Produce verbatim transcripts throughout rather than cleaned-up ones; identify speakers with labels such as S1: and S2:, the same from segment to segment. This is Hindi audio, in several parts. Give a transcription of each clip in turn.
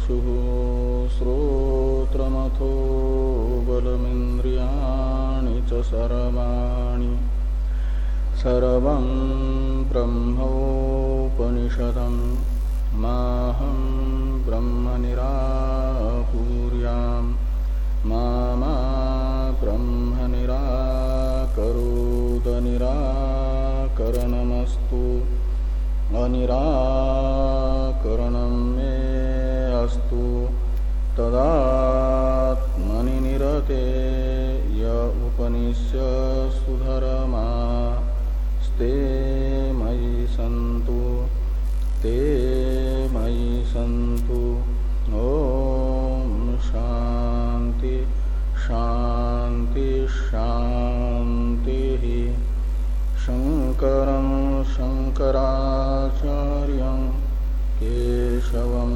S1: चक्षुः श्रोत्रमथो बलमिन्द्रियाणि च सर्वाणि सर्वं ब्रह्मोपनिषदं माहं ब्रह्म निराकुर्याम् मा मा ब्रह्म निराकरोद निराकरणमस्तु अनिराकरणं मे अस्तु तदात्मनि निरते य उपनिष्यस्तु धर्मास्ते मयि सन्तु ते मयि सन्तु। ओम शांति शांति शांति। शंकरं शंकराचार्यं केशवं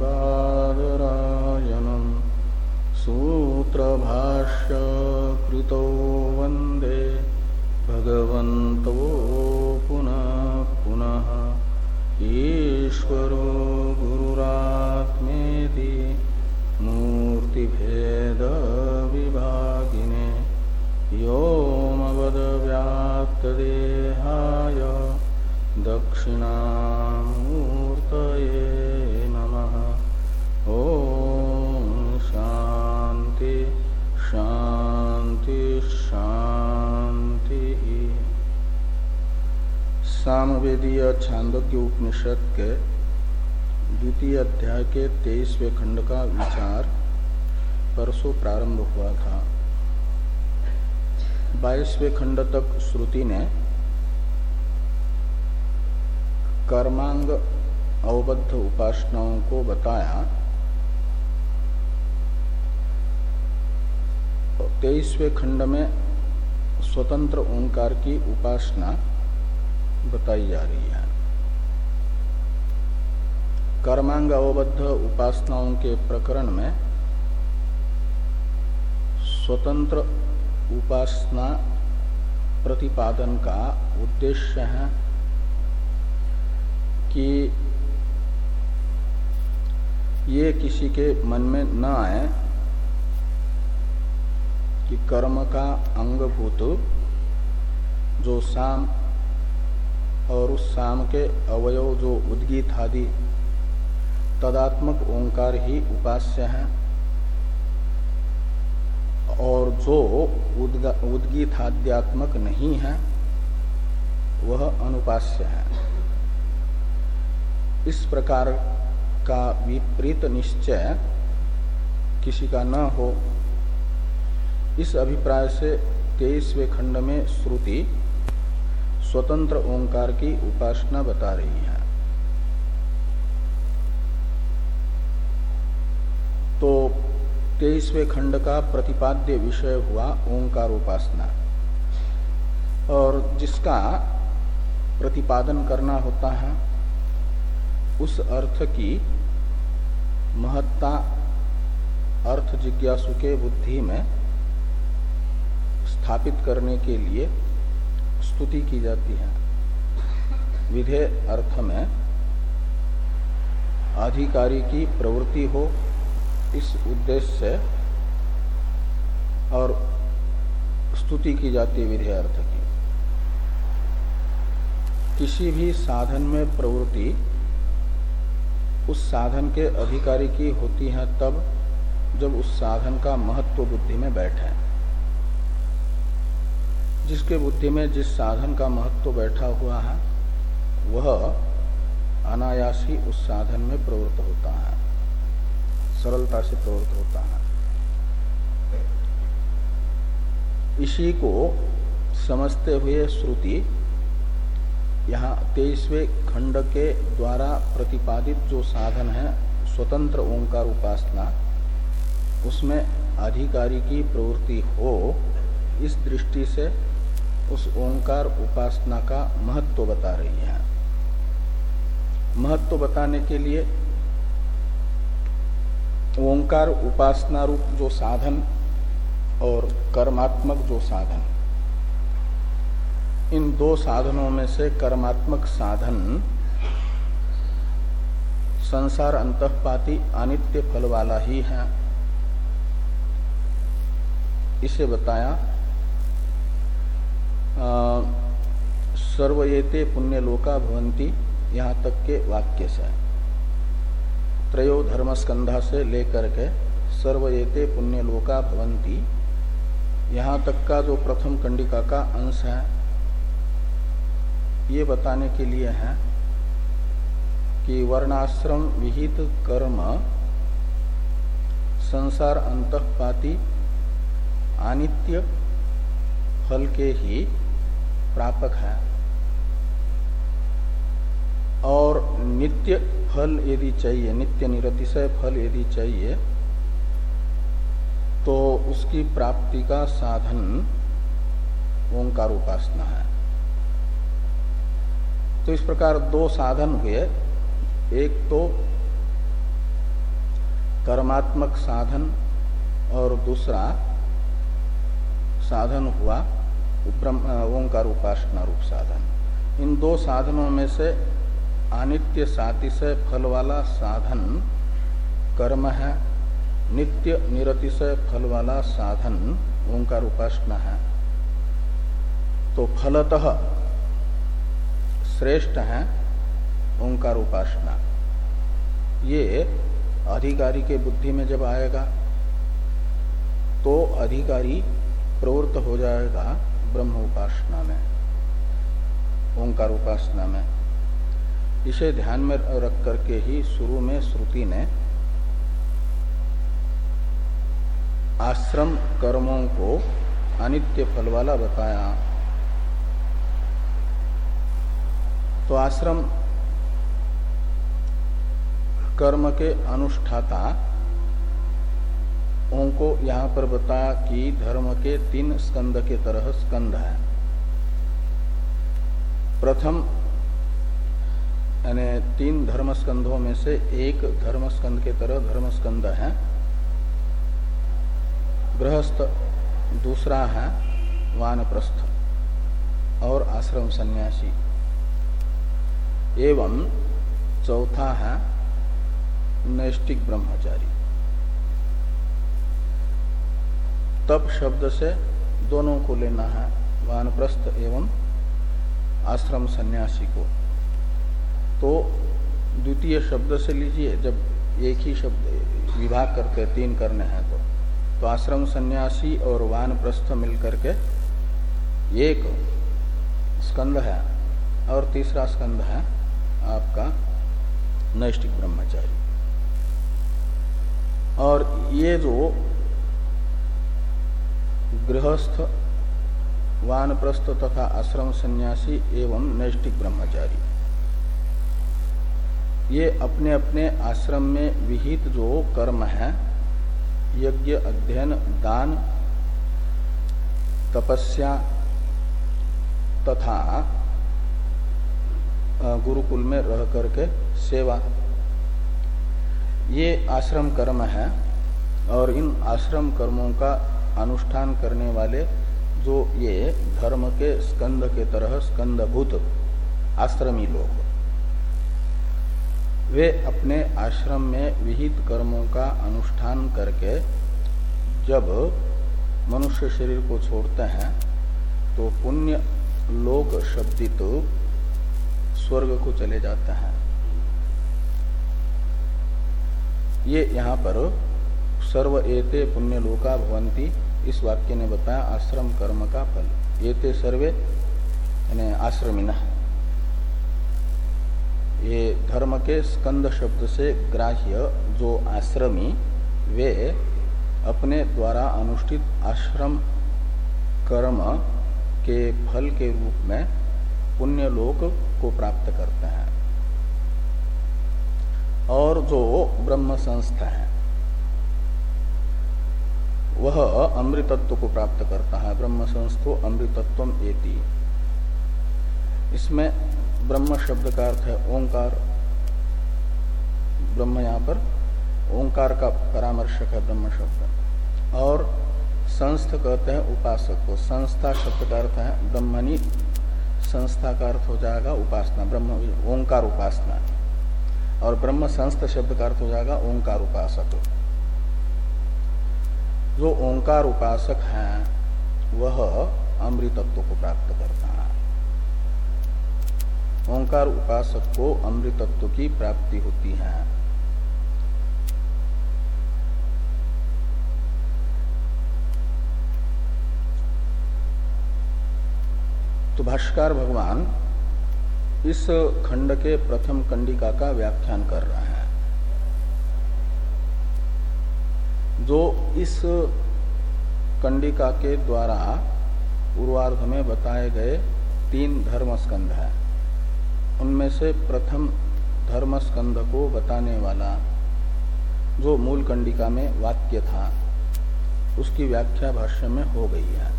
S1: बादरायणं सूत्रभाष्य कृतो वन्दे भगवन्तो पुनः पुनः। ईश्वरो गुरुरात्मेति मूर्तिभेद विभागिने व्योमवद्व्याप्तदेहाय दक्षिणामूर्तये नमः। ओम शांति शांति शांति। सामवेदीय छांदोग्य उपनिषद के द्वितीय अध्याय के तेईसवें खंड का विचार परसों प्रारंभ हुआ था। बाईसवें खंड तक श्रुति ने कर्मांग अवबद्ध उपासनाओं को बताया। तेईसवें खंड में स्वतंत्र ओंकार की उपासना बताई जा रही है। कर्मांग अवबद्ध उपासनाओं के प्रकरण में स्वतंत्र उपासना प्रतिपादन का उद्देश्य है कि ये किसी के मन में न आए कि कर्म का अंगभूत जो साम और उस साम के अवयव जो उद्गीत आदि तदात्मक ओंकार ही उपास्य है और जो उद्गीताद्यात्मक नहीं है वह अनुपास्य है। इस प्रकार का विपरीत निश्चय किसी का न हो, इस अभिप्राय से तेईसवें खंड में श्रुति स्वतंत्र ओंकार की उपासना बता रही है। तो तेईसवें खंड का प्रतिपाद्य विषय हुआ ओंकार उपासना, और जिसका प्रतिपादन करना होता है उस अर्थ की महत्ता अर्थ जिज्ञासु के बुद्धि में स्थापित करने के लिए स्तुति की जाती है। विधेय अर्थ में अधिकारी की प्रवृत्ति हो, इस उद्देश्य से और स्तुति की जाती है विधेय अर्थ की। किसी भी साधन में प्रवृत्ति उस साधन के अधिकारी की होती है तब जब उस साधन का महत्व बुद्धि में बैठे। जिसके बुद्धि में जिस साधन का महत्व बैठा हुआ है वह अनायास ही उस साधन में प्रवृत्त होता है, सरलता से प्रवृत्त होता है। इसी को समझते हुए श्रुति यहाँ तेईसवें खंड के द्वारा प्रतिपादित जो साधन है स्वतंत्र ओंकार उपासना, उसमें अधिकारी की प्रवृत्ति हो, इस दृष्टि से उस ओंकार उपासना का महत्व बता रही है। महत्व बताने के लिए ओंकार उपासना रूप जो साधन और कर्मात्मक जो साधन, इन दो साधनों में से कर्मात्मक साधन संसार अंतःपाती अनित्य फल वाला ही है। इसे बताया सर्वयेते पुण्यलोका भवन्ति, यहाँ तक के वाक्य से त्रयो धर्मस्कंधा से लेकर के सर्वयेते पुण्यलोका भवन्ति, यहाँ तक का जो प्रथम कंडिका का अंश है ये बताने के लिए है कि वर्णाश्रम विहित कर्म संसार अंतःपाती अनित्य फल के ही प्रापक है, और नित्य फल यदि चाहिए, नित्य निरतिशय फल यदि चाहिए तो उसकी प्राप्ति का साधन ओंकार उपासना है। तो इस प्रकार दो साधन हुए, एक तो कर्मात्मक साधन और दूसरा साधन हुआ ओंकार उपासना रूप साधन। इन दो साधनों में से अनित्य सातिशय फल वाला साधन कर्म है, नित्य निरतिशय फल वाला साधन ओंकार उपासना है। तो फलतः श्रेष्ठ है ओंकार उपासना। ये अधिकारी के बुद्धि में जब आएगा तो अधिकारी प्रवृत्त हो जाएगा ब्रह्म उपासना में, ओंकार उपासना में। इसे ध्यान में रख करके ही शुरू में श्रुति ने आश्रम कर्मों को अनित्य फल वाला बताया। तो आश्रम कर्म के अनुष्ठाता उनको यहाँ पर बताया कि धर्म के तीन स्कंद के तरह स्कंद है। प्रथम यानी तीन धर्म स्कंधों में से एक धर्म स्कंद के तरह धर्म स्कंद है गृहस्थ, दूसरा है वानप्रस्थ और आश्रम सन्यासी, एवं चौथा है नैष्टिक ब्रह्मचारी। तप शब्द से दोनों को लेना है, वानप्रस्थ एवं आश्रम सन्यासी को। तो द्वितीय शब्द से लीजिए, जब एक ही शब्द विभाग करके तीन करने हैं तो तो आश्रम सन्यासी और वानप्रस्थ मिलकर के एक स्कंद है, और तीसरा स्कंद है आपका नैष्टिक ब्रह्मचारी। और ये जो गृहस्थ, वानप्रस्थ तथा आश्रम सन्यासी एवं नैष्टिक ब्रह्मचारी, ये अपने अपने आश्रम में विहित जो कर्म है, यज्ञ, अध्ययन, दान, तपस्या तथा गुरुकुल में रह करके सेवा, ये आश्रम कर्म है। और इन आश्रम कर्मों का अनुष्ठान करने वाले जो ये धर्म के स्कंद के तरह स्कंदभूत आश्रमी लोग, वे अपने आश्रम में विहित कर्मों का अनुष्ठान करके जब मनुष्य शरीर को छोड़ते हैं तो पुण्य लोक शब्दित स्वर्ग को चले जाते हैं। ये यहाँ पर सर्व एते पुण्य लोका भवन्ति, इस वाक्य ने बताया आश्रम कर्म का फल। एते सर्वे यानी आश्रमिनः, ये धर्म के स्कंद शब्द से ग्राह्य जो आश्रमी, वे अपने द्वारा अनुष्ठित आश्रम कर्म के फल के रूप में पुण्य लोक को प्राप्त करते हैं। और जो ब्रह्म संस्था है वह अमृतत्व को प्राप्त करता है। ब्रह्म संस्थो अमृतत्वम एति। इसमें ब्रह्म शब्द का अर्थ है ओंकार। ब्रह्म यहाँ पर ओंकार का परामर्शक है ब्रह्म शब्द। और संस्थ कहते हैं उपासक को। संस्था शब्द का अर्थ है ब्रह्मणि, संस्था का अर्थ हो जाएगा उपासना, ब्रह्म ओंकार उपासना। और ब्रह्म संस्थ शब्द का अर्थ हो जाएगा ओंकार उपासक। जो ओंकार उपासक है वह अमृतत्व को प्राप्त करता है। ओंकार उपासक को अमृतत्व की प्राप्ति होती है। तो भाष्यकार भगवान इस खंड के प्रथम कंडिका का व्याख्यान कर रहे हैं। जो इस कंडिका के द्वारा पूर्वार्ध में बताए गए तीन धर्मस्कंध है, उनमें से प्रथम धर्मस्कंध को बताने वाला जो मूल कंडिका में वाक्य था उसकी व्याख्या भाष्य में हो गई है।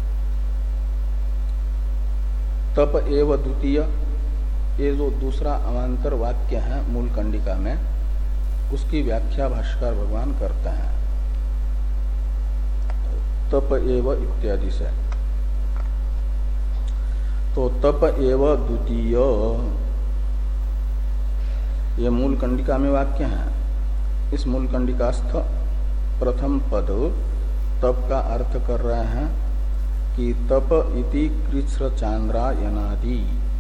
S1: तप एव द्वितीय, ये जो दूसरा अवान्तर वाक्य है मूल कंडिका में, उसकी व्याख्या भाष्यकार भगवान करते हैं तप एव इत्यादि से। तो तप एव द्वितीय ये मूल कंडिका में वाक्य है। इस मूल कंडिकास्थ प्रथम पद तप का अर्थ कर रहे हैं कि तप इति कृच्छ्र चांद्रायनादि।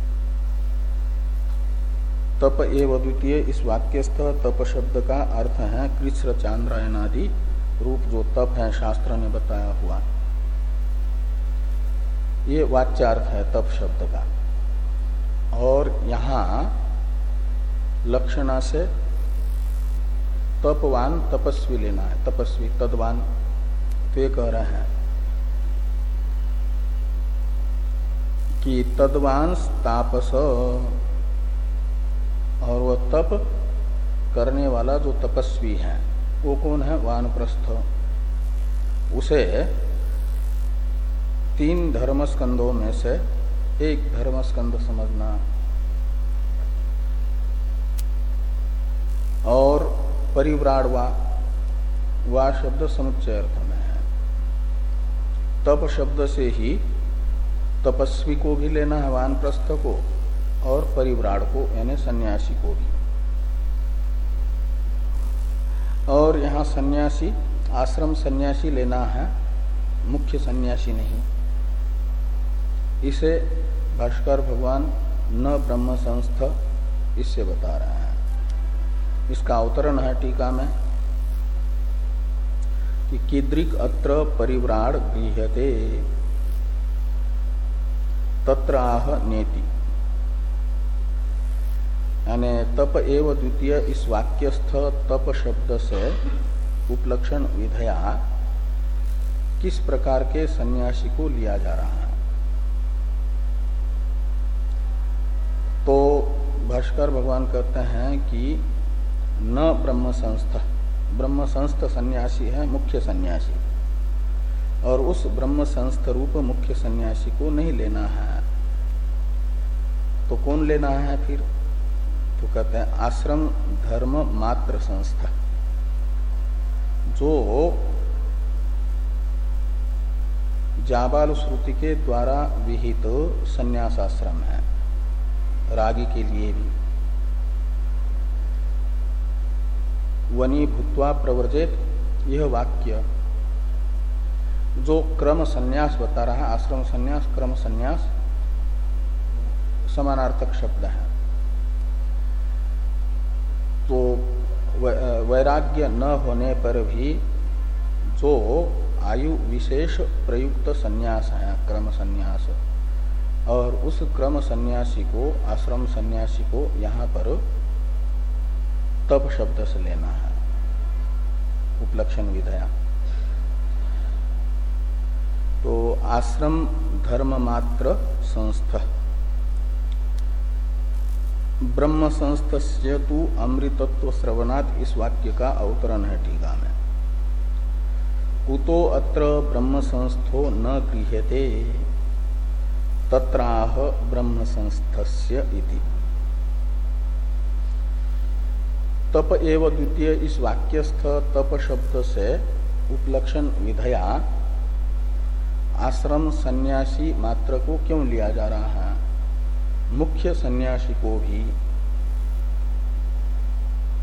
S1: तप एव द्वितीय इस वाक्यस्थ तप शब्द का अर्थ है कृच्छ्र चांद्रायनादि रूप जो तप है शास्त्र ने बताया हुआ, ये वाच्यार्थ है तप शब्द का। और यहाँ लक्षणा से तपवान तपस्वी लेना है, तपस्वी तद्वान। तो ये कह रहे हैं कि तद्वान तापस, और वह तप करने वाला जो तपस्वी है वो कौन है? वानप्रस्थ। उसे तीन धर्मस्कंधों में से एक धर्मस्कंध समझना। और परिव्राड़वा, वा शब्द समुच्चय अर्थ में है। तप शब्द से ही तपस्वी को भी लेना है, वानप्रस्थ को, और परिव्राड़ को यानी सन्यासी को भी। और यहाँ सन्यासी आश्रम सन्यासी लेना है, मुख्य सन्यासी नहीं। इसे भाष्कर भगवान न ब्रह्म संस्थ इससे बता रहे हैं। इसका अवतरण है टीका में कि कीदृक् अत्र परिव्राड़ गृह्यते तत्र आह नेति, यानी तप एव द्वितीय इस वाक्यस्थ तप शब्द से उपलक्षण विधया किस प्रकार के सन्यासी को लिया जा रहा है। तो भाष्कर भगवान कहते हैं कि न ब्रह्म संस्थ, ब्रह्म संस्थ सन्यासी है मुख्य सन्यासी, और उस ब्रह्म संस्थ रूप मुख्य सन्यासी को नहीं लेना है। तो कौन लेना है फिर? तो कहते हैं आश्रम धर्म मात्र संस्था, जो जाबाल श्रुति के द्वारा विहित संन्यासाश्रम है, रागी के लिए भी। वनी भूत्वा प्रवर्जेत, यह वाक्य जो क्रम संन्यास बता रहा है, आश्रम संन्यास क्रम संन्यास समानार्थक शब्द है। तो वैराग्य न होने पर भी जो आयु विशेष प्रयुक्त संन्यास है क्रम संन्यास, और उस क्रम सन्यासी को आश्रम सन्यासी को यहाँ पर तप शब्द से लेना है, उपलक्षण विधया। तो आश्रम धर्म मात्र संस्थ ब्रह्म संस्थस्य तु अमृतत्व श्रवणात्, इस वाक्य का अवतरण है टीका में। कुतो अत्र ब्रह्म संस्थो न गृह्यते तत्राह ब्रह्म संस्थस्य इति। तप एव द्वितीय इस वाक्यस्थ तप शब्द से उपलक्षण विधया आश्रम सन्यासी मात्र को क्यों लिया जा रहा है? मुख्य सन्यासी को भी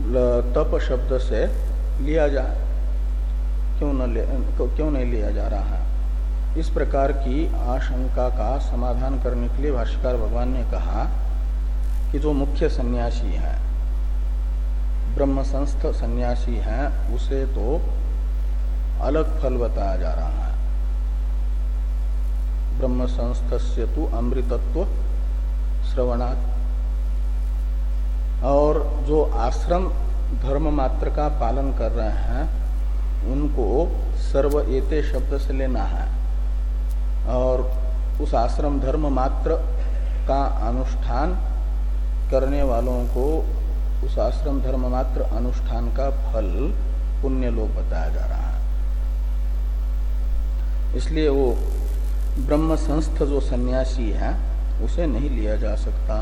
S1: तप शब्द से लिया जाए, क्यों न ले, क्यों नहीं लिया जा रहा है। इस प्रकार की आशंका का समाधान करने के लिए भाष्यकार भगवान ने कहा कि जो मुख्य सन्यासी है, ब्रह्म संस्थ सन्यासी है, उसे तो अलग फल बताया जा रहा है। ब्रह्म संस्थस्य तु अमृतत्व श्रवणात्, और जो आश्रम धर्म मात्र का पालन कर रहे हैं उनको सर्व एते शब्द से लेना है, और उस आश्रम धर्म मात्र का अनुष्ठान करने वालों को उस आश्रम धर्म मात्र अनुष्ठान का फल पुण्य लोक बताया जा रहा है। इसलिए वो ब्रह्म संस्थ जो सन्यासी है उसे नहीं लिया जा सकता।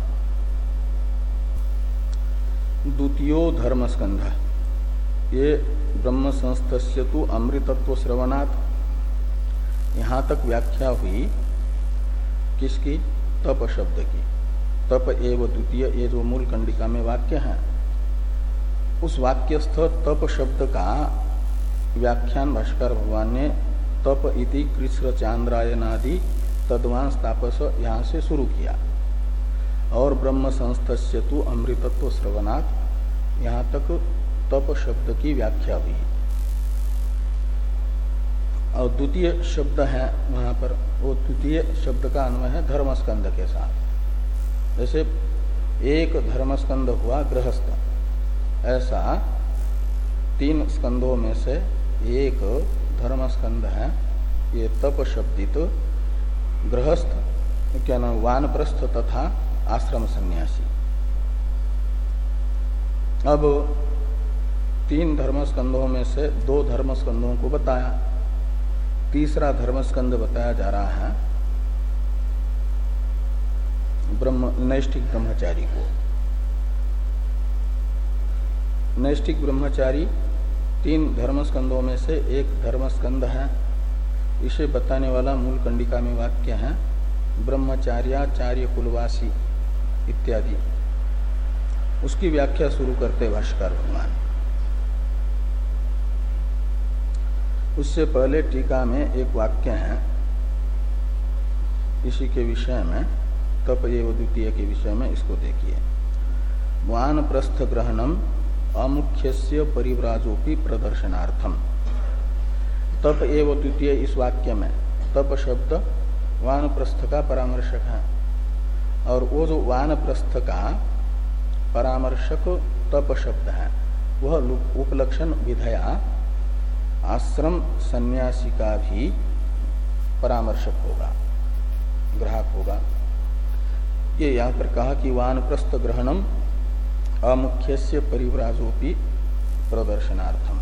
S1: द्वितीयो धर्मस्कंध, ये ब्रह्म संस्थस्य तु अमृतत्व श्रवणात्, यहाँ तक व्याख्या हुई किसकी? तप शब्द की। तप एव द्वितीय, ये जो मूल कंडिका में वाक्य है, उस वाक्यस्थ तप शब्द का व्याख्यान भाष्कर भगवान ने तप इति कृष्ण चांद्रायनादि तद्वांस तापस यहाँ से शुरू किया, और ब्रह्म संस्थस्य तु अमृतत्व श्रवणात्, यहाँ तक तप शब्द की व्याख्या हुई। और द्वितीय शब्द है वहाँ पर, वो द्वितीय शब्द का अन्वय है धर्मस्कंध के साथ। जैसे एक धर्मस्कंध हुआ गृहस्थ, ऐसा तीन स्कंधों में से एक धर्मस्कंध है ये तप शब्दित गृहस्थ, क्या नाम, वानप्रस्थ तथा आश्रम सन्यासी। अब तीन धर्मस्कंधों में से दो धर्मस्कंधों को बताया, तीसरा धर्मस्कंध बताया जा रहा है ब्रह्म नैष्ठिक ब्रह्मचारी को। नैष्ठिक ब्रह्मचारी तीन धर्मस्कंधों में से एक धर्मस्कंध है, इसे बताने वाला मूल कंडिका में वाक्य है ब्रह्मचार्याचार्य कुलवासी इत्यादि। उसकी व्याख्या शुरू करते भाष्यकार भगवान। उससे पहले टीका में एक वाक्य है इसी के विषय में, तप एव द्वितीय के विषय में, इसको देखिए। वानप्रस्थ ग्रहणम अमुख्यस्य परिव्राजोपि प्रदर्शनार्थम। तप एव द्वितीय, इस वाक्य में तप शब्द वानप्रस्थ का परामर्शक है, और वो जो वानप्रस्थ का परामर्शक तप शब्द है वह उपलक्षण विधया आश्रम सन्यासी का भी परामर्शक होगा, ग्राहक होगा। ये यहाँ पर कहा कि वानप्रस्थ ग्रहणम अमुख्यस्य परिव्राजोपि प्रदर्शनार्थम।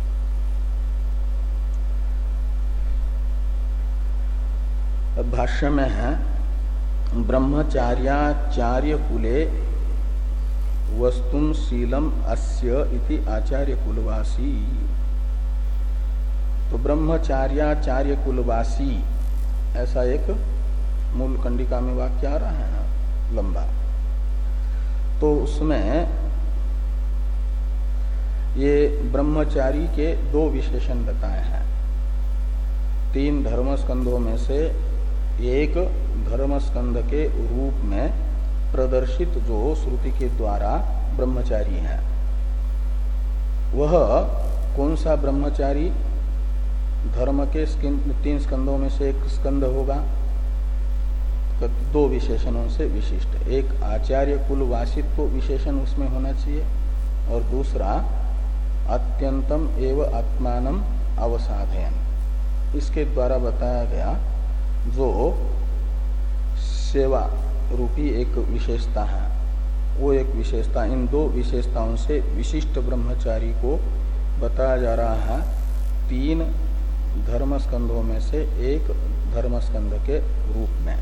S1: भाष्य में है ब्रह्मचार्याचार्य कुले वस्तुम शीलम अस्य इति आचार्य कुलवासी। तो ब्रह्मचार्याचार्य कुलवासी ऐसा एक मूल कंडिका में वाक्य आ रहा है ना, लंबा। तो उसमें ये ब्रह्मचारी के दो विशेषण बताए हैं। तीन धर्मस्कंधों में से एक धर्मस्कंध के रूप में प्रदर्शित जो श्रुति के द्वारा ब्रह्मचारी है, वह कौन सा ब्रह्मचारी? धर्म के तीन स्कंधों में से एक स्कंध होगा, दो विशेषणों से विशिष्ट। एक आचार्य कुल वासित्व विशेषण उसमें होना चाहिए, और दूसरा अत्यंतम एव आत्मानम अवसाधयन, इसके द्वारा बताया गया जो सेवा रूपी एक विशेषता है, वो एक विशेषता, इन दो विशेषताओं से विशिष्ट ब्रह्मचारी को बताया जा रहा है तीन धर्मस्कंधों में से एक धर्मस्कंध के रूप में।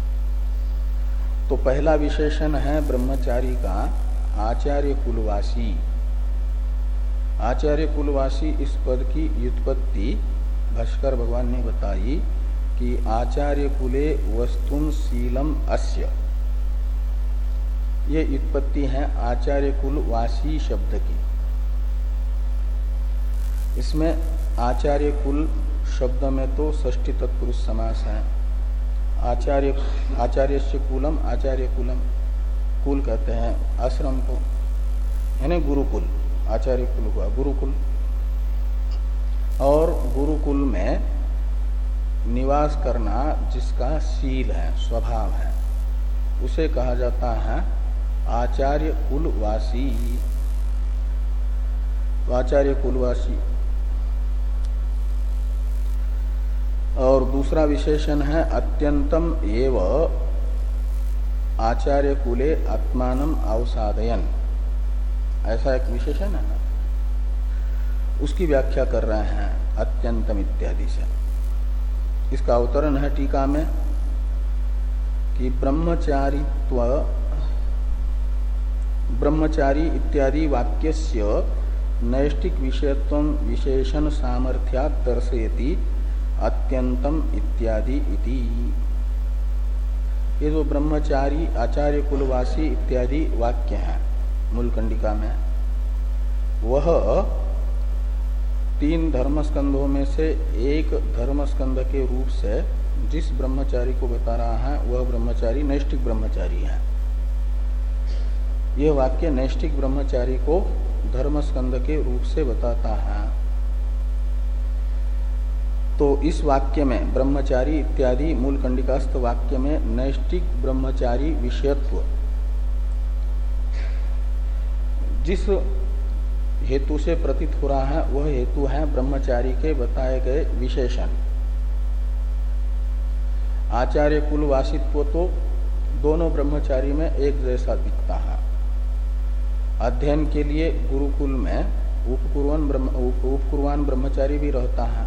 S1: तो पहला विशेषण है ब्रह्मचारी का आचार्य कुलवासी। आचार्य कुलवासी इस पद की व्युत्पत्ति भाष्कर भगवान ने बताई कि आचार्य कुले वस्तुन शीलम अस्य, ये उत्पत्ति है आचार्य कुल वासी शब्द की। इसमें आचार्य कुल शब्द में तो षष्ठी तत्पुरुष समास है। आचार्य आचार्य से कुलम, आचार्य कुलम, कुल कहते हैं आश्रम को, यानी गुरुकुल। आचार्य कुल हुआ गुरुकुल। और गुरुकुल में निवास करना जिसका शील है, स्वभाव है, उसे कहा जाता है आचार्य कुलवासी। आचार्य कुलवासी। और दूसरा विशेषण है अत्यंतम एव आचार्य कुले आत्मानम अवसादयन, ऐसा एक विशेषण है ना, उसकी व्याख्या कर रहे हैं अत्यंतम इत्यादि से। इसका अवतरण है टीका में कि ब्रह्मचारित्व ब्रह्मचारी इत्यादि वाक्यस्य नैष्टिक विषयत्व विशेषण सामर्थ्यात् दर्शयति अत्यंतम इत्यादि इति। ये जो ब्रह्मचारी आचार्य कुलवासी इत्यादि वाक्य है मूलकंडिका में, वह तीन धर्मस्कंधों में से एक धर्मस्कंध के रूप से जिस ब्रह्मचारी को बता रहा है वह ब्रह्मचारी नैष्टिक ब्रह्मचारी है। यह वाक्य नैष्टिक ब्रह्मचारी को धर्मस्कंध के रूप से बताता है। तो इस वाक्य में ब्रह्मचारी इत्यादि मूलकंडिकास्थ वाक्य में नैष्टिक ब्रह्मचारी विषयत्व जिस हेतु से प्रतीत हो रहा है वह हेतु है ब्रह्मचारी के बताए गए विशेषण। आचार्य कुलवासित्व तो दोनों ब्रह्मचारी में एक जैसा दिखता है। अध्ययन के लिए गुरुकुल में उपकुर्वान ब्रह्म उपकुर्वान ब्रह्मचारी भी रहता है,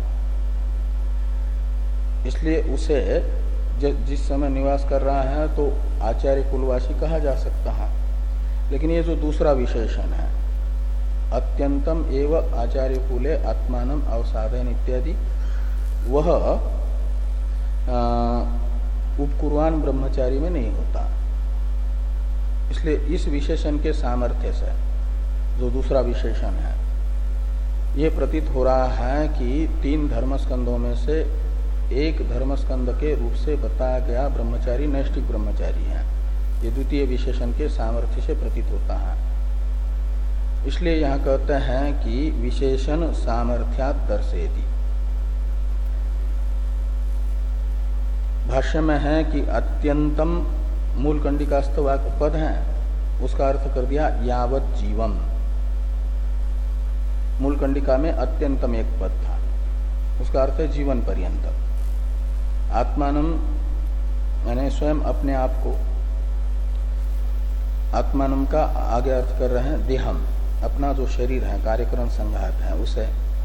S1: इसलिए उसे जिस समय निवास कर रहा है तो आचार्य कुलवासी कहा जा सकता है। लेकिन ये जो दूसरा विशेषण है अत्यंतम एव आचार्य कुले आत्मानम अवसादन इत्यादि, वह उपकुर्वान ब्रह्मचारी में नहीं होता। इसलिए इस विशेषण के सामर्थ्य से जो दूसरा विशेषण है ये प्रतीत हो रहा है कि तीन धर्मस्कंधों में से एक धर्मस्कंध के रूप से बताया गया ब्रह्मचारी नैष्टिक ब्रह्मचारी है। ये द्वितीय विशेषण के सामर्थ्य से प्रतीत होता है। इसलिए यहाँ कहते हैं कि विशेषण सामर्थ्यात् दर्शयति। भाष्य में है कि अत्यंतम मूलकंडिकास्थ वाक्य पद है, उसका अर्थ कर दिया यावत जीवम। मूलकंडिका में अत्यंतम एक पद था, उसका अर्थ है जीवन पर्यंत। आत्मानम यानी स्वयं अपने आप को, आत्मानम का आगे अर्थ कर रहे हैं देहम, अपना जो शरीर है कार्यकरण संघात है उसे।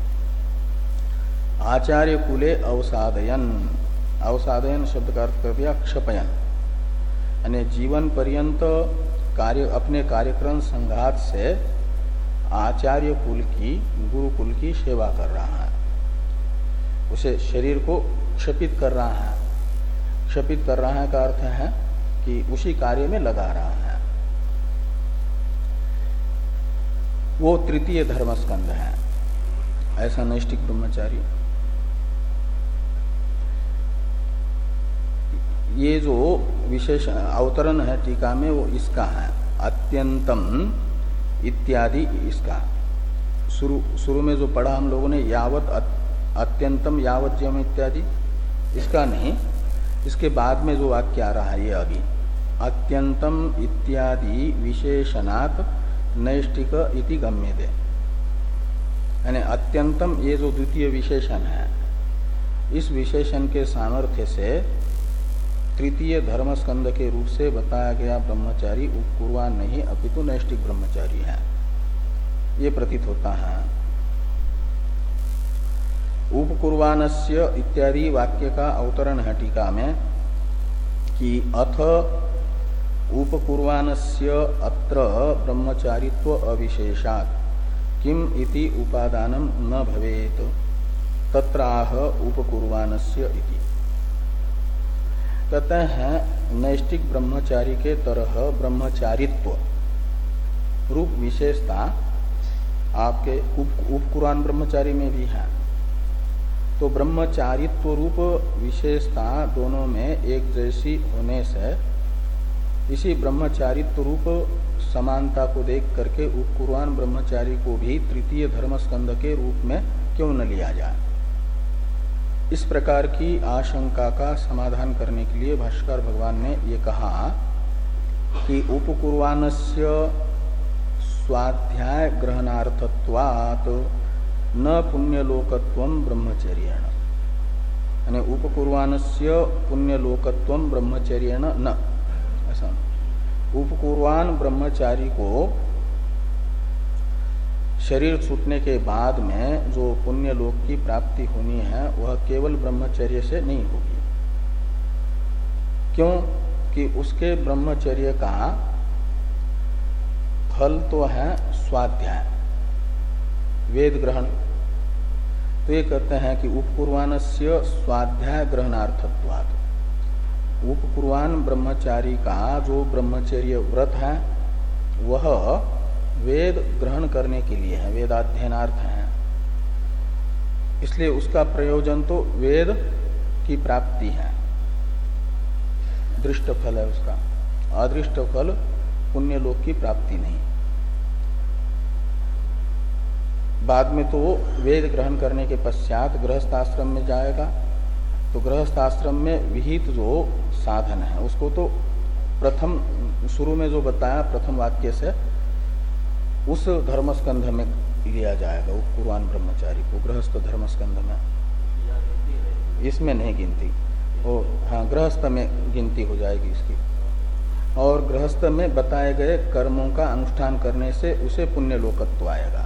S1: आचार्य कुले अवसादयन, अवसादयन शब्द का अर्थ कर दिया क्षपयन, यानी जीवन पर्यंत कार्य अपने कार्यक्रम संघात से आचार्य कुल की गुरुकुल की सेवा कर रहा है, उसे शरीर को क्षपित कर रहा है। क्षपित कर रहा है का अर्थ है कि उसी कार्य में लगा रहा है। वो तृतीय धर्मस्कंध है, ऐसा नैष्टिक ब्रह्मचारी। ये जो विशेष अवतरण है टीका में वो इसका है अत्यंतम इत्यादि। इसका शुरू शुरू में जो पढ़ा हम लोगों ने यावत अत्यंतम यावत जम इत्यादि, इसका नहीं, इसके बाद में जो वाक्य आ रहा है ये अभी अत्यंतम इत्यादि विशेषणात् नैष्टिक इति गम्यते, यानी अत्यंतम ये जो द्वितीय विशेषण है इस विशेषण के सामर्थ्य से तृतीय धर्मस्कंध के रूप से बताया गया ब्रह्मचारी उपकुर्वान नहीं अपितु नैष्टिक ब्रह्मचारी है, ये प्रतीत होता है। उपकुर्वानस्य इत्यादि वाक्य का अवतरण है टीका में कि अथ उपकुर्वानस्य अत्र ब्रह्मचारित्व अविशेषात् किम इति उपादानं न भवेत तत्राह उपकुर्वानस्य इति। कहते हैं नैष्टिक ब्रह्मचारी के तरह ब्रह्मचारित्व रूप विशेषता आपके उप उपकुरान ब्रह्मचारी में भी है। तो ब्रह्मचारित्व रूप विशेषता दोनों में एक जैसी होने से इसी ब्रह्मचारित्व रूप समानता को देख करके उपकुर्वान ब्रह्मचारी को भी तृतीय धर्मस्कंध के रूप में क्यों न लिया जाए। इस प्रकार की आशंका का समाधान करने के लिए भाष्कर भगवान ने ये कहा कि उपकुर्वानस्य स्वाध्याय ग्रहणार्थत्वात् न पुण्यलोकत्वं ब्रह्मचर्येण, यानी उपकुर्वानस्य पुण्यलोकत्वं ब्रह्मचर्येण न, ऐसा उपकुर्वान ब्रह्मचारी को शरीर छूटने के बाद में जो पुण्य लोक की प्राप्ति होनी है वह केवल ब्रह्मचर्य से नहीं होगी। क्यों कि उसके ब्रह्मचर्य का फल तो है स्वाध्याय, वेद ग्रहण। तो ये कहते हैं कि उपकुर्वानस्य स्वाध्याय ग्रहणार्थत्वात्, उपकुर्वान ब्रह्मचारी का जो ब्रह्मचर्य व्रत है वह वेद ग्रहण करने के लिए है, वेदाध्ययनार्थ है। इसलिए उसका प्रयोजन तो वेद की प्राप्ति है, दृष्ट फल है उसका, अदृष्ट फल पुण्य लोक की प्राप्ति नहीं। बाद में तो वेद ग्रहण करने के पश्चात गृहस्थाश्रम में जाएगा, तो गृहस्थाश्रम में विहित जो साधन है उसको तो प्रथम शुरू में जो बताया प्रथम वाक्य से उस धर्मस्कंध में लिया जाएगा। उपकुर्वान ब्रह्मचारी को गृहस्थ धर्मस्कंध में, इसमें नहीं गिनती, वो हाँ गृहस्थ में गिनती हो जाएगी इसकी। और गृहस्थ में बताए गए कर्मों का अनुष्ठान करने से उसे पुण्य लोकत्व आएगा।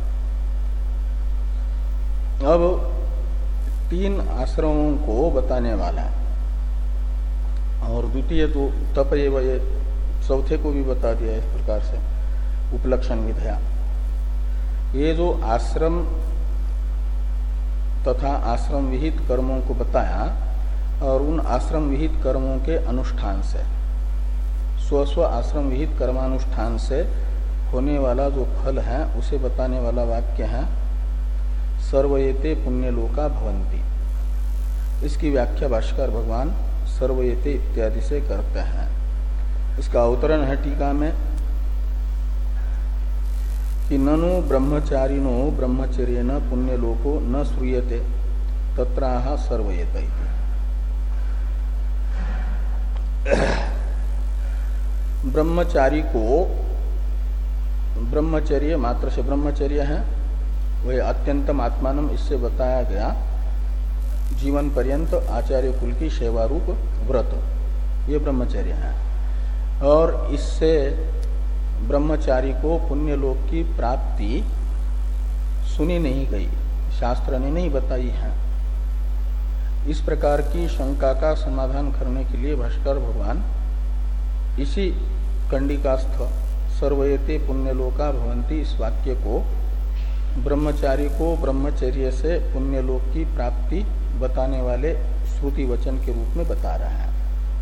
S1: अब तीन आश्रमों को बताने वाला है, और द्वितीय तो तप एवं ये चौथे को भी बता दिया इस प्रकार से उपलक्षण विधया। ये जो आश्रम तथा आश्रम विहित कर्मों को बताया, और उन आश्रम विहित कर्मों के अनुष्ठान से, स्व स्व आश्रम विहित कर्मानुष्ठान से होने वाला जो फल है उसे बताने वाला वाक्य है सर्वयेते पुण्यलोका भवन्ति। इसकी व्याख्या भाष्कर भगवान सर्वयेते इत्यादि से करते हैं। इसका अवतरण है टीका में कि ननु ब्रह्मचारिणो ब्रह्मचर्येण पुण्यलोको न श्रूयते तत्राह सर्वयेते। ब्रह्मचारी को ब्रह्मचर्य मात्र से ब्रह्मचर्य है, वह अत्यंतम आत्मानम, इससे बताया गया जीवन पर्यंत आचार्य कुल की सेवा रूप व्रत, ये ब्रह्मचर्य है। और इससे ब्रह्मचारी को पुण्यलोक की प्राप्ति सुनी नहीं गई, शास्त्र ने नहीं बताई है। इस प्रकार की शंका का समाधान करने के लिए भाष्कर भगवान इसी कंडिकास्थ सर्वयते पुण्यलोका भवन्ति इस वाक्य को ब्रह्मचारी को ब्रह्मचर्य से पुण्यलोक की प्राप्ति बताने वाले श्रुति वचन के रूप में बता रहा है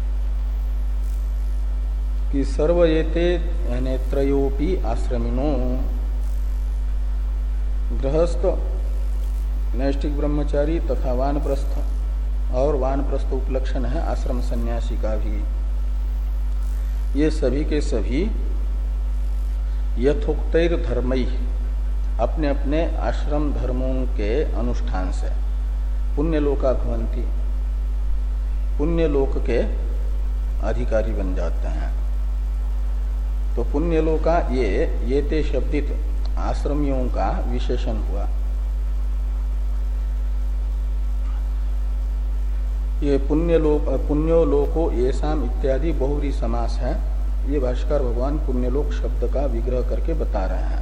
S1: कि सर्वयेते यानी त्रयोपि आश्रमिनो, गृहस्थ, नैष्टिक ब्रह्मचारी तथा वानप्रस्थ, और वानप्रस्थ उपलक्षण है आश्रम सन्यासी का भी, ये सभी के सभी यथोक्तैर धर्मैः, अपने अपने आश्रम धर्मों के अनुष्ठान से पुण्यलोका भवन्ति, पुण्यलोक के अधिकारी बन जाते हैं। तो पुण्यलोका ये ये ते शब्दित आश्रमियों का विशेषण हुआ। ये पुण्यलोक पुण्योलोको येषाम इत्यादि बहुव्रीहि समास है। ये भाष्कर भगवान पुण्यलोक शब्द का विग्रह करके बता रहे हैं।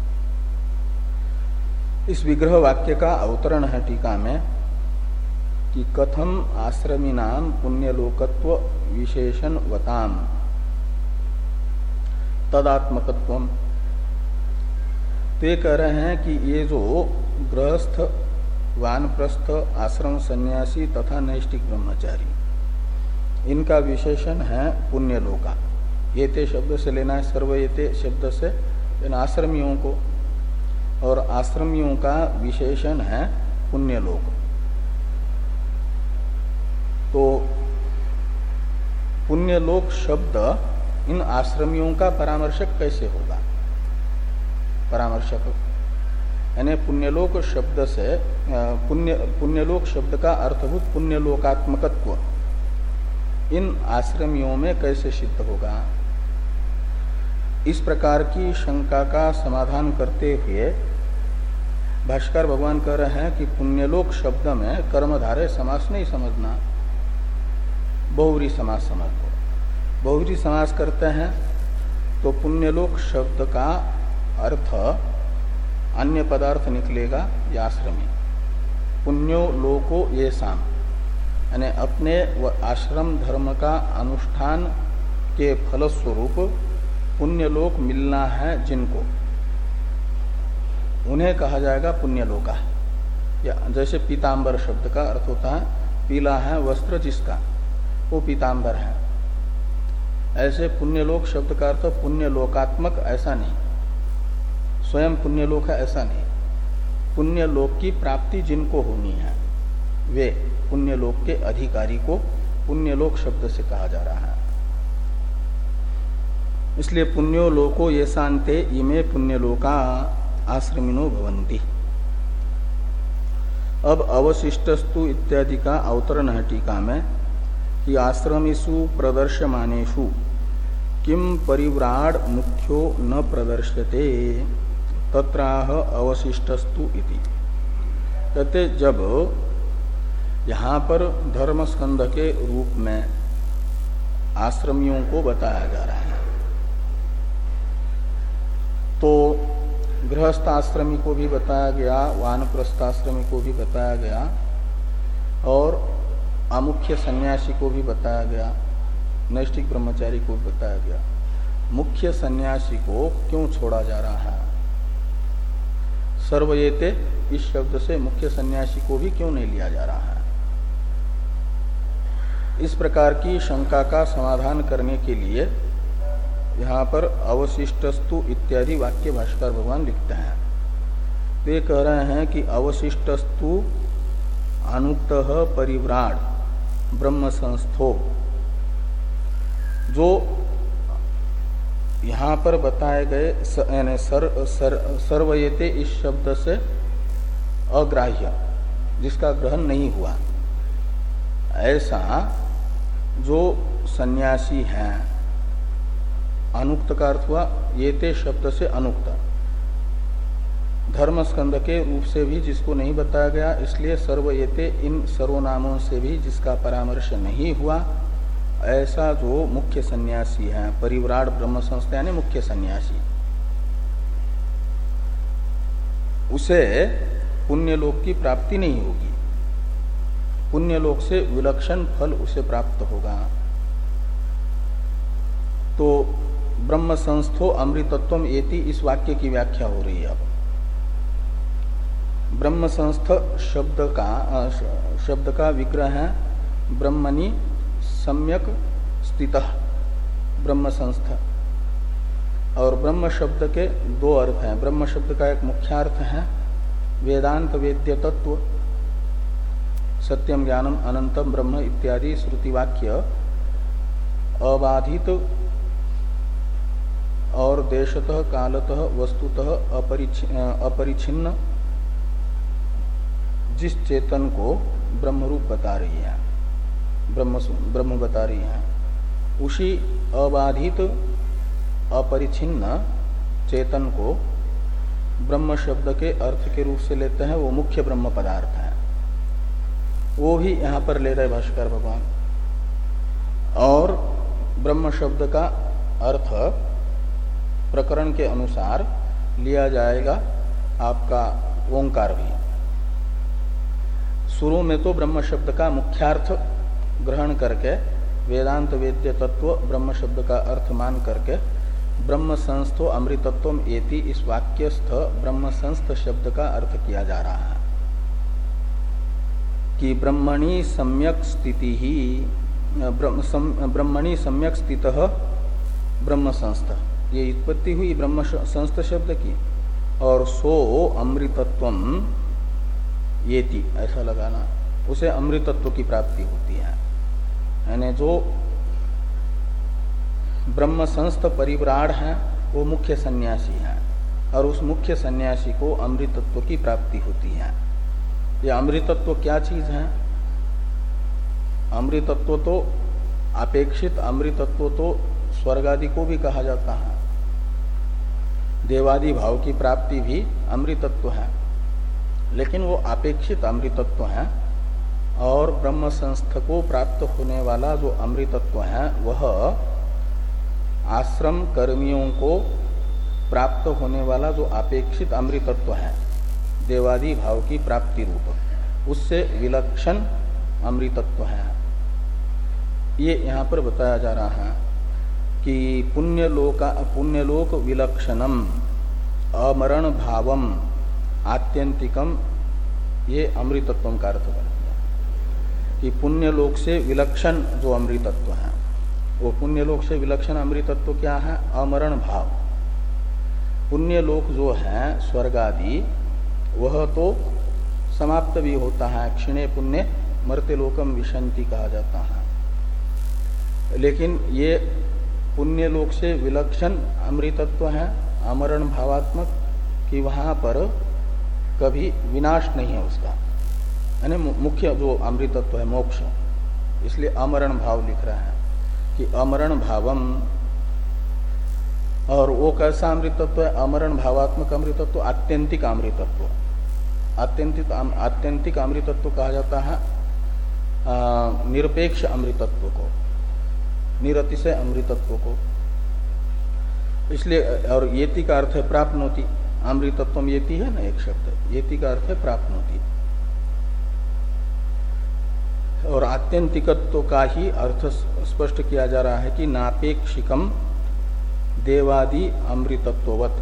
S1: इस विग्रह वाक्य का अवतरण है टीका में कि कथम आश्रमीनाम पुण्यलोकत्व विशेषण वताम तदात्मकत्वम। ते कह रहे हैं कि ये जो गृहस्थ, वानप्रस्थ, आश्रम सन्यासी तथा नैष्टिक ब्रह्मचारी, इनका विशेषण है पुण्यलोका। येते शब्द से लेना है सर्वयेते शब्द से इन आश्रमियों को, और आश्रमियों का विशेषण है पुण्यलोक। तो पुण्यलोक शब्द इन आश्रमियों का परामर्शक कैसे होगा? परामर्शक यानी पुण्यलोक शब्द से पुण्य पुण्यलोक शब्द का अर्थभूत पुण्यलोकात्मकत्व इन आश्रमियों में कैसे सिद्ध होगा? इस प्रकार की शंका का समाधान करते हुए भाष्कर भगवान कह रहे हैं कि पुण्यलोक शब्द में कर्मधारय समास नहीं समझना, बहुव्रीहि समास समझ लो। बहुव्रीहि समास करते हैं तो पुण्यलोक शब्द का अर्थ अन्य पदार्थ निकलेगा या आश्रमी। पुण्यो लोको ये साम यानी अपने व आश्रम धर्म का अनुष्ठान के फलस्वरूप पुण्यलोक मिलना है जिनको, उन्हें कहा जाएगा पुण्यलोका। या जैसे पीतांबर शब्द का अर्थ होता है पीला है वस्त्र जिसका, वो पीतांबर है। ऐसे पुण्यलोक शब्द का अर्थ पुण्यलोकात्मक ऐसा नहीं, स्वयं पुण्यलोक है ऐसा नहीं। पुण्यलोक की प्राप्ति जिनको होनी है वे पुण्यलोक के अधिकारी को पुण्यलोक शब्द से कहा जा रहा है। इसलिए पुण्यो लोको ये शांते इमे पुण्यलोका आश्रमिनो भवन्ति। अब अवशिष्टस्तु इत्यादि का अवतरण है टीका में कि आश्रमिषु प्रदर्श्यमानेषु किम परिव्राड मुख्यो न प्रदर्श्यते तत्राह अवशिष्टस्तु इति। कहते जब यहाँ पर धर्मस्कंध के रूप में आश्रमियों को बताया जा रहा है तो गृहस्थ आश्रमी को भी बताया गया, वानप्रस्थ आश्रमी को भी बताया गया और अमुख्य सन्यासी को भी बताया गया, नैष्ठिक ब्रह्मचारी को भी बताया गया। मुख्य सन्यासी को क्यों छोड़ा जा रहा है? सर्वयेते इस शब्द से मुख्य सन्यासी को भी क्यों नहीं लिया जा रहा है? इस प्रकार की शंका का समाधान करने के लिए यहाँ पर अवशिष्टस्तु इत्यादि वाक्य भाष्कर भगवान लिखते हैं। तो ये कह रहे हैं कि अवशिष्टस्तु अनुक्तः परिव्राड ब्रह्म संस्थो, जो यहाँ पर बताए गए यानी सर, सर, सर्वयेते इस शब्द से अग्राह्य जिसका ग्रहण नहीं हुआ, ऐसा जो सन्यासी हैं, अनुक्त का अर्थ हुआ येते शब्द से अनुक्त, धर्मस्कंद के रूप से भी जिसको नहीं बताया गया, इसलिए सर्वयेते इन सर्वनामों से भी जिसका परामर्श नहीं हुआ, ऐसा जो मुख्य सन्यासी है, परिव्राड ब्रह्म संस्था यानी मुख्य सन्यासी, उसे पुण्यलोक की प्राप्ति नहीं होगी, पुण्यलोक से विलक्षण फल उसे प्राप्त होगा। तो ब्रह्म संस्थो अमृतत्वम एति इस वाक्य की व्याख्या हो रही है। अब ब्रह्म संस्थ शब्द का शब्द का विग्रह है ब्रह्मणि सम्यक स्थितः ब्रह्म संस्थ, और ब्रह्म शब्द के दो अर्थ हैं। ब्रह्म शब्द का एक मुख्यार्थ है वेदांत वेद्य तत्व, सत्यम ज्ञानम अनंतम ब्रह्म इत्यादि श्रुति वाक्य अबाधित और देशतः कालतः वस्तुतः अपरिछिन्न जिस चेतन को ब्रह्म रूप बता रही है, ब्रह्म ब्रह्म बता रही है, उसी अबाधित अपरिछिन्न चेतन को ब्रह्म शब्द के अर्थ के रूप से लेते हैं, वो मुख्य ब्रह्म पदार्थ है, वो भी यहाँ पर ले रहे भाष्कर भगवान। और ब्रह्म शब्द का अर्थ प्रकरण के अनुसार लिया जाएगा आपका ओंकार भी। शुरू में तो ब्रह्म शब्द का मुख्यार्थ ग्रहण करके वेदांत वेद्य तत्व ब्रह्म शब्द का अर्थ मान करके ब्रह्म संस्थो अमृतत्वम एति इस वाक्यस्थ ब्रह्म संस्थ शब्द का अर्थ किया जा रहा है कि ब्रह्मणि सम्यक स्थिति ही ब्रह्मणि सम्यक स्थितः ब्रह्म संस्थ, ये उत्पत्ति हुई ब्रह्म संस्थ शब्द की, और सो अमृतत्वम येति ऐसा लगाना, उसे अमृतत्व की प्राप्ति होती है। यानी जो ब्रह्म संस्थ परिव्राड़ है वो मुख्य सन्यासी है, और उस मुख्य सन्यासी को अमृतत्व की प्राप्ति होती है। ये अमृतत्व क्या चीज है? अमृतत्व तो अपेक्षित अमृतत्व तो स्वर्ग आदि को भी कहा जाता है, देवादि भाव की प्राप्ति भी अमृतत्व है, लेकिन वो अपेक्षित अमृतत्व है। और ब्रह्म संस्थ को प्राप्त होने वाला जो अमृतत्व है वह आश्रम कर्मियों को प्राप्त होने वाला जो अपेक्षित अमृतत्व है, देवादि भाव की प्राप्ति रूप, उससे विलक्षण अमृतत्व है। ये यहाँ पर बताया जा रहा है कि पुण्यलोका पुण्यलोक विलक्षणम अमरण भावम आत्यंतिकम, ये अमृतत्व का अर्थ कर दिया कि पुण्यलोक से विलक्षण जो अमृतत्व है, वो पुण्यलोक से विलक्षण अमृतत्व क्या है? अमरण भाव। पुण्यलोक जो है स्वर्ग आदि, वह तो समाप्त भी होता है, क्षीणे पुण्य मर्त्य लोकम विशंति कहा जाता है, लेकिन ये पुण्यलोक से विलक्षण अमृतत्व है, अमरण भावात्मक, कि वहां पर कभी विनाश नहीं है उसका, यानी मुख्य जो अमृतत्व है मोक्ष, इसलिए अमरण भाव लिख रहा है कि अमरण भावम। और वो कैसा अमृतत्व है? अमरण भावात्मक अमृतत्व, आत्यंतिक अमृतत्व। आत्यंतिक आत्यंतिक अमृतत्व कहा जाता है आ, निरपेक्ष अमृतत्व को, निरतिशय अमृतत्व को। इसलिए, और येति का अर्थ है प्राप्नोति, अमृतत्वम येति है ना एक शब्द, येति का अर्थ है प्राप्नोति। और आत्यंतिकत्व का ही अर्थ स्पष्ट किया जा रहा है कि नापेक्षिकम देवादि अमृतत्ववत।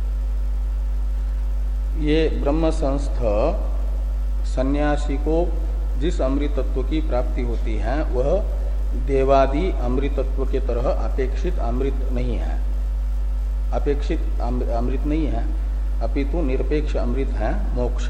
S1: ये ब्रह्म संस्थ सन्यासी को जिस अमृतत्व की प्राप्ति होती है वह देवादि अमृतत्व के तरह अपेक्षित अमृत नहीं है, अपेक्षित अमृत नहीं है, अपितु निरपेक्ष अमृत है मोक्ष।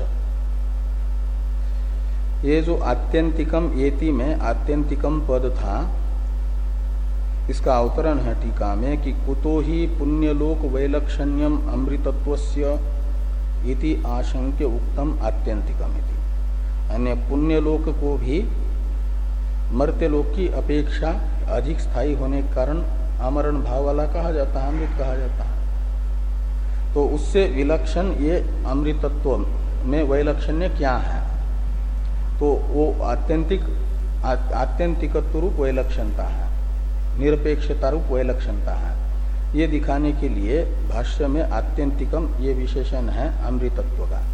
S1: ये जो आत्यंतिकम येति में आत्यंतिकम पद था, इसका अवतरण है टीका में कि कुतो ही पुण्यलोक वैलक्षण्यम अमृतत्वस्य इति आशंक्य उक्तम आत्यंतिकम इति। अन्य पुण्यलोक को भी मर्त्यलोक की अपेक्षा अधिक स्थायी होने के कारण अमरण भाव वाला कहा जाता है, अमृत कहा जाता है। तो उससे विलक्षण ये अमृतत्व में वैलक्षण्य क्या है? तो वो आत्यंतिक आत्यंतिकत्व रूप वैलक्षणता है, निरपेक्षता रूप वैलक्षणता है। ये दिखाने के लिए भाष्य में आत्यंतिकम ये विशेषण है अमृतत्व का,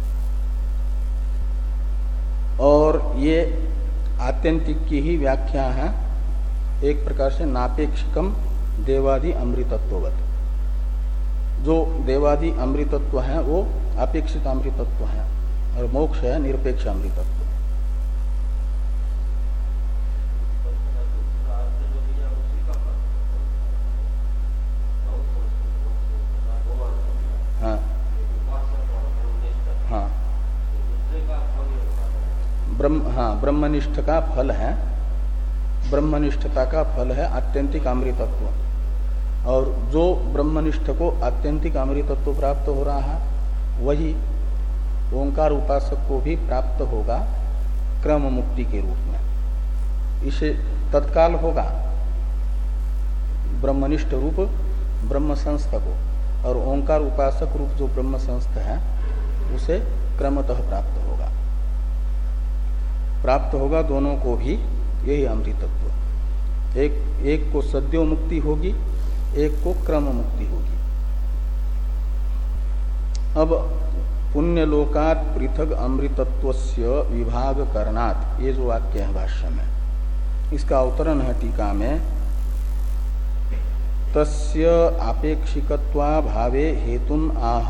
S1: और ये आत्यंतिक की ही व्याख्या है एक प्रकार से नापेक्षिकम देवादि अमृतत्ववत। जो देवादि अमृतत्व है वो अपेक्षित अमृतत्व है, और मोक्ष है निरपेक्ष अमृतत्व। हाँ हाँ ब्रह्म हाँ ब्रह्मनिष्ठ का फल है, ब्रह्मनिष्ठता का फल है आत्यंतिक अमृतत्व। और जो ब्रह्मनिष्ठ को आत्यंतिक अमृतत्व प्राप्त हो रहा है वही ओंकार उपासक को भी प्राप्त होगा क्रम मुक्ति के रूप में। इसे तत्काल होगा ब्रह्मनिष्ठ रूप ब्रह्म संस्थ को, और ओंकार उपासक रूप जो ब्रह्म संस्थ है उसे क्रमतः प्राप्त होगा। प्राप्त होगा दोनों को भी यही अमृतत्व। एक एक को सद्यो मुक्ति होगी, एक को क्रम मुक्ति होगी। अब पुण्यलोकात् पृथक अमृतत्वस्य विभाग करणात्, ये जो वाक्य है भाष्य में, इसका अवतरण है टीका में, तस्य आपेक्षिकत्वा भावे हेतुम आह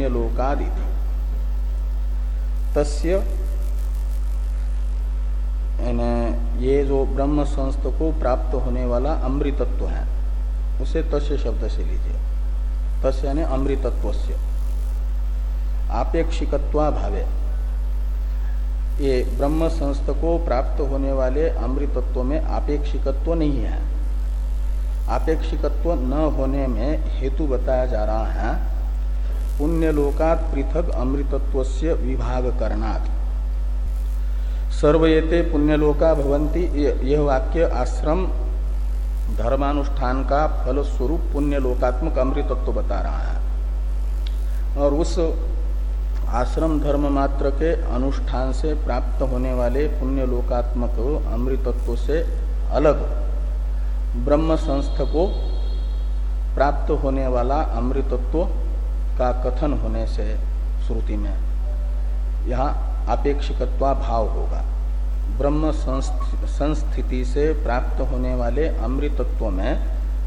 S1: पुण्यलोकादिति। तस्य ये जो ब्रह्म संस्थ को प्राप्त होने वाला अमृतत्व है उसे तस्य शब्द से लीजिए। तस्य यानी अमृतत्वस्य आपेक्षिकत्वा भावे, ये ब्रह्म संस्थ को प्राप्त होने वाले अमृतत्व में आपेक्षिकत्व नहीं है। आपेक्षिकत्व न होने में हेतु बताया जा रहा है पुण्यलोकात् पृथक अमृतत्वस्य विभाग करणात्। सर्वयेते पुण्यलोका भवन्ति, यह वाक्य आश्रम धर्मानुष्ठान का फल स्वरूप पुण्यलोकात्मक अमृतत्व बता रहा है। और उस आश्रम धर्म मात्र के अनुष्ठान से प्राप्त होने वाले पुण्यलोकात्मक अमृतत्व से अलग ब्रह्म संस्थ को प्राप्त होने वाला अमृतत्व का कथन होने से श्रुति में यहाँ आपेक्षिकत्वा भाव होगा। ब्रह्म संस्थिति से प्राप्त होने वाले अमृतत्व में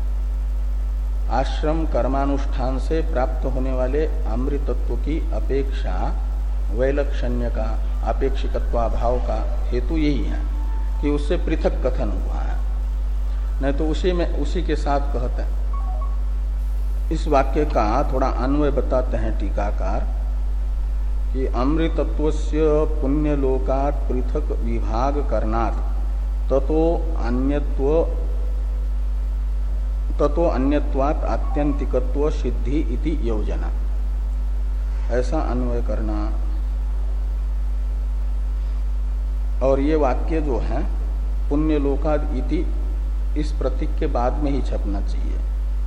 S1: आश्रम कर्मानुष्ठान से प्राप्त होने वाले अमृतत्व की अपेक्षा वैलक्षण्य का आपेक्षिकत्वा भाव का हेतु यही है कि उससे पृथक कथन हुआ है। नहीं तो उसी में उसी के साथ कहते हैं। इस वाक्य का थोड़ा अन्वय बताते हैं टीकाकार कि अमृतत्वस्य पुण्यलोकात् पृथक विभाग करणात् ततो अन्यत्व ततो अन्यत्वात् आत्यंतिकत्व सिद्धि इति योजना, ऐसा अन्वय करना। और ये वाक्य जो है पुण्यलोकात् इति इस प्रतीक के बाद में ही छपना चाहिए।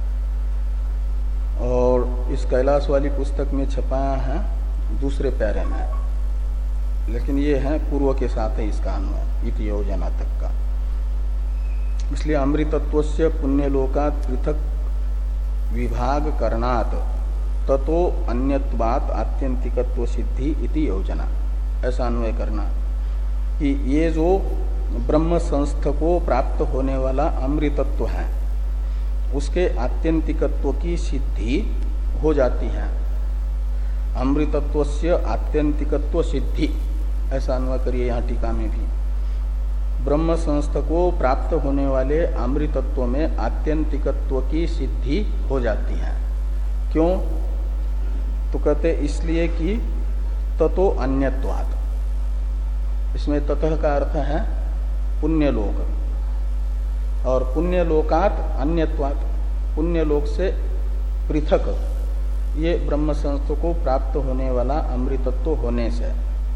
S1: और इस कैलाश वाली पुस्तक में छपाया है दूसरे पैरे में, लेकिन ये है पूर्व के साथ है इसका अन्वय इति योजना तक का। इसलिए अमृतत्वस्य पुण्यलोकात् पृथक विभाग करणात् ततो अन्यत्वात् आत्यंतिकत्व सिद्धि इति योजना, ऐसा अन्वय करना कि ये जो ब्रह्म संस्थ को प्राप्त होने वाला अमृतत्व है उसके आत्यंतिकत्व की सिद्धि हो जाती है। अमृतत्वस्य आत्यंतिकत्व सिद्धि, ऐसा अन्वय करिए यहाँ टीका में भी। ब्रह्म संस्थ को प्राप्त होने वाले अमृतत्व में आत्यंतिकत्व की सिद्धि हो जाती है। क्यों? तो कहते इसलिए कि ततो अन्यत्वात्, इसमें ततः का अर्थ है पुण्यलोक, और पुण्यलोकात् अन्यत्वात्, पुण्यलोक से पृथक ये ब्रह्म संस्थ को प्राप्त होने वाला अमृतत्व होने से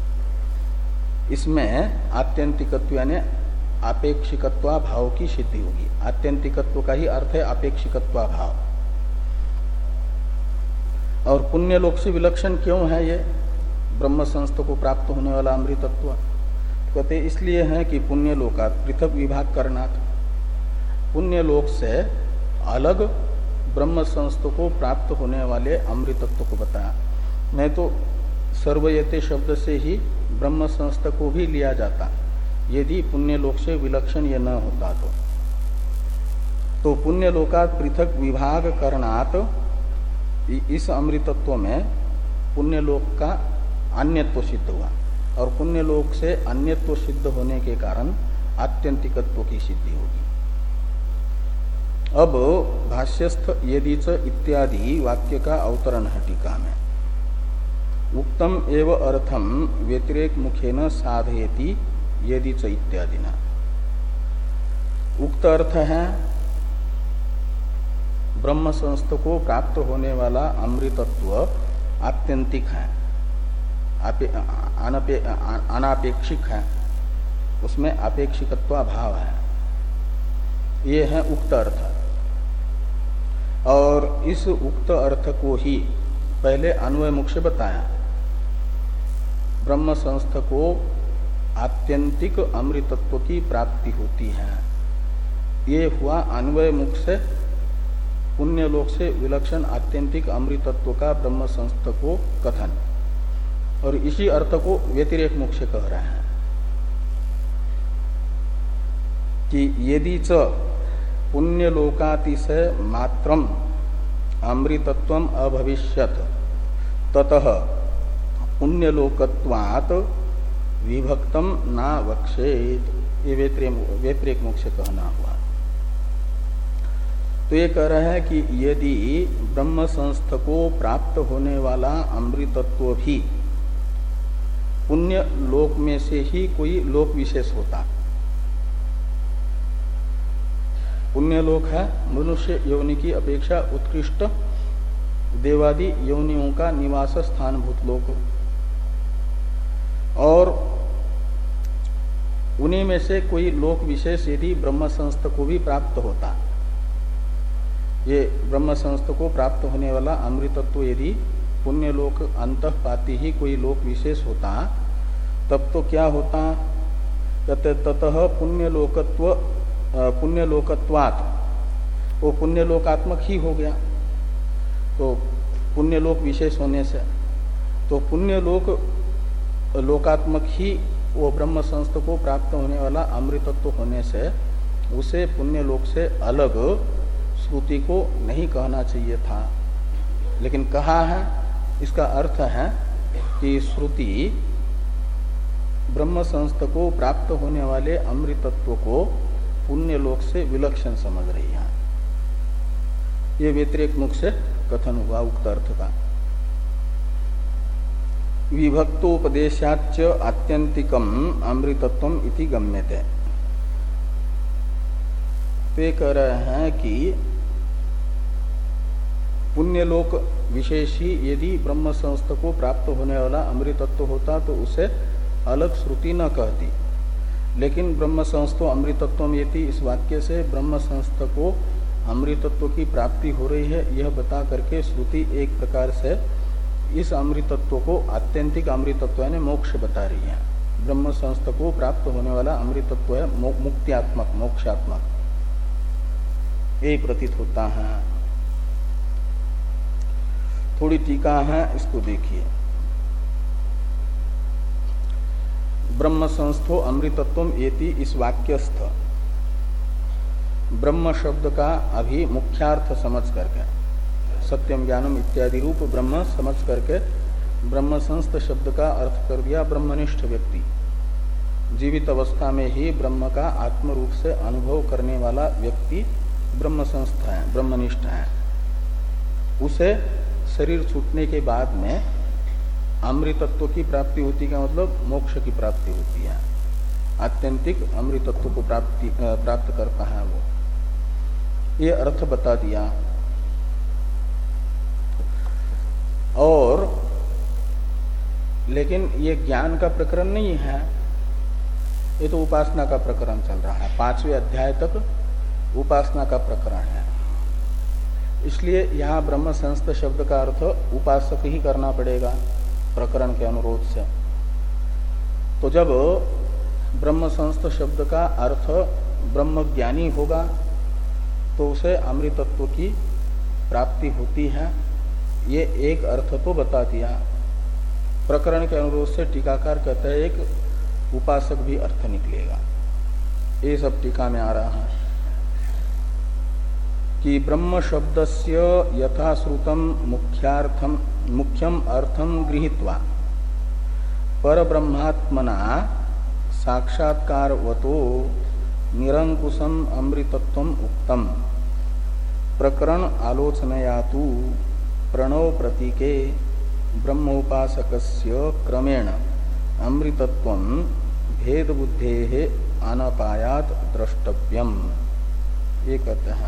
S1: इसमें आत्यंतिकत्व यानी आपेक्षिकत्वा भाव की सिद्धि होगी। आत्यंतिकत्व का ही अर्थ है आपेक्षिकत्वा भाव। और पुण्यलोक से विलक्षण क्यों है ये ब्रह्म संस्थ को प्राप्त होने वाला अमृतत्व? कहते इसलिए है कि पुण्यलोकात् पृथक विभाग करणात्, पुण्यलोक से अलग ब्रह्म संस्थ को प्राप्त होने वाले अमृतत्व को बताया। नहीं तो सर्वयते शब्द से ही ब्रह्म संस्थ को भी लिया जाता यदि पुण्यलोक से विलक्षण ये न होता तो। तो पुण्यलोकात् पृथक विभाग करणात् इस अमृतत्व में पुण्यलोक का अन्यत्व सिद्ध हुआ, और पुण्यलोक से अन्यत्व सिद्ध होने के कारण आत्यंतिकत्व की सिद्धि होगी। अब भाष्यस्थ यदि च इत्यादि वाक्य का अवतरण है टीका में। उक्तम एव अर्थम व्यतिरेक मुखेन साधयति यदि च इत्यादि न। उक्त अर्थ है ब्रह्म संस्थ को प्राप्त होने वाला अमृतत्व आत्यंतिक है, अनापेक्षिक है, उसमें अपेक्षिकत्व भाव है, ये है उक्त अर्थ। और इस उक्त अर्थ को ही पहले अन्वय मुख से बताया। ब्रह्म संस्थ को आत्यंतिक अमृतत्व की प्राप्ति होती है, ये हुआ अन्वय मुख से पुण्यलोक से विलक्षण आत्यंतिक अमृतत्व का ब्रह्म संस्थ को कथन, और इसी अर्थ को व्यतिरेक मुख से कह रहे हैं कि यदि च पुण्यलोकातिशय मात्रम अमृतत्वम अभविष्यत ततः पुण्यलोकत्वात् विभक्तम ना वक्षेत, ये व्यतिरेक मोक्ष कहना हुआ। तो ये कह रहा है कि यदि ब्रह्म संस्थ को प्राप्त होने वाला अमृतत्व भी पुण्य लोक में से ही कोई लोक विशेष होता, पुण्य लोक है मनुष्य योनि की अपेक्षा उत्कृष्ट देवादि योनियों का निवास स्थानभूत लोक, और उन्हीं में से कोई लोक विशेष यदि ब्रह्म संस्थ को भी प्राप्त होता, ये ब्रह्म संस्थ को प्राप्त होने वाला अमृतत्व यदि पुण्य लोक अंतःपाती ही कोई लोक विशेष होता, तब तो क्या होता, कहते ततः पुण्य लोकत्व पुण्य लोकत्वात्, वो पुण्य लोकात्मक ही हो गया। तो पुण्य लोक विशेष होने से तो पुण्य लोक लोकात्मक ही वो ब्रह्म संस्थ को प्राप्त होने वाला अमृतत्व होने से उसे पुण्य लोक से अलग श्रुति को नहीं कहना चाहिए था, लेकिन कहा है। इसका अर्थ है कि श्रुति ब्रह्म संस्थ को प्राप्त होने वाले अमृतत्व को पुण्य लोक से विलक्षण समझ रही है। ये व्यतिरेक मुख से कथन हुआ उक्त अर्थ का। विभक्तोपदेशाच्च आत्यंतिकम अमृतत्वम इति गम्यते। वे कह रहे हैं कि पुण्यलोक विशेष ही यदि ब्रह्म संस्थ को प्राप्त होने वाला अमृतत्व होता तो उसे अलग श्रुति न कहती, लेकिन ब्रह्म संस्थो अमृतत्वम यति इस वाक्य से ब्रह्म संस्थ को अमृतत्व की प्राप्ति हो रही है, यह बता करके श्रुति एक प्रकार से इस अमृतत्व को आत्यंतिक अमृतत्व यानी मोक्ष बता रही है। ब्रह्म संस्थ को प्राप्त होने वाला अमृतत्व है मुक्त्यात्मक, मोक्षात्मक, यही प्रतीत होता है। थोड़ी टीका है, इसको देखिए। ब्रह्म संस्थो अमृतत्वम एति इस वाक्यस्थ ब्रह्म शब्द का अभी मुख्यार्थ समझ करके सत्यम ज्ञानम इत्यादि रूप ब्रह्म समझ करके ब्रह्म संस्थ शब्द का अर्थ कर दिया ब्रह्मनिष्ठ व्यक्ति। जीवित अवस्था में ही ब्रह्म का आत्म रूप से अनुभव करने वाला व्यक्ति ब्रह्म संस्थ है, ब्रह्मनिष्ठ है। उसे शरीर छूटने के बाद में अमृतत्व की प्राप्ति होती का मतलब मोक्ष की प्राप्ति होती है। आत्यंतिक अमृतत्व को प्राप्ति प्राप्त करता है वो, ये अर्थ बता दिया। और लेकिन ये ज्ञान का प्रकरण नहीं है, ये तो उपासना का प्रकरण चल रहा है। पांचवें अध्याय तक उपासना का प्रकरण है, इसलिए यहाँ ब्रह्म संस्थ शब्द का अर्थ उपासक ही करना पड़ेगा प्रकरण के अनुरोध से। तो जब ब्रह्म संस्थ शब्द का अर्थ ब्रह्म ज्ञानी होगा तो उसे अमृतत्व की प्राप्ति होती है, ये एक अर्थ तो बता दिया। प्रकरण के अनुरोध से टीकाकार कहते हैं एक उपासक भी अर्थ निकलेगा, ये सब टीका में आ रहा है कि ब्रह्म शब्दस्य यथाश्रुतम मुख्यार्थम मुख्यम अर्थम गृहीत्वा परब्रह्मात्मना साक्षात्कारवतो निरंकुशम अमृतत्वम उक्तम प्रकरण आलोचनया तु प्रणव प्रतीके ब्रह्मोपासकस्य क्रमेण अमृतत्वम भेद बुद्धेः अनपायात द्रष्टव्यम। ये कहते हैं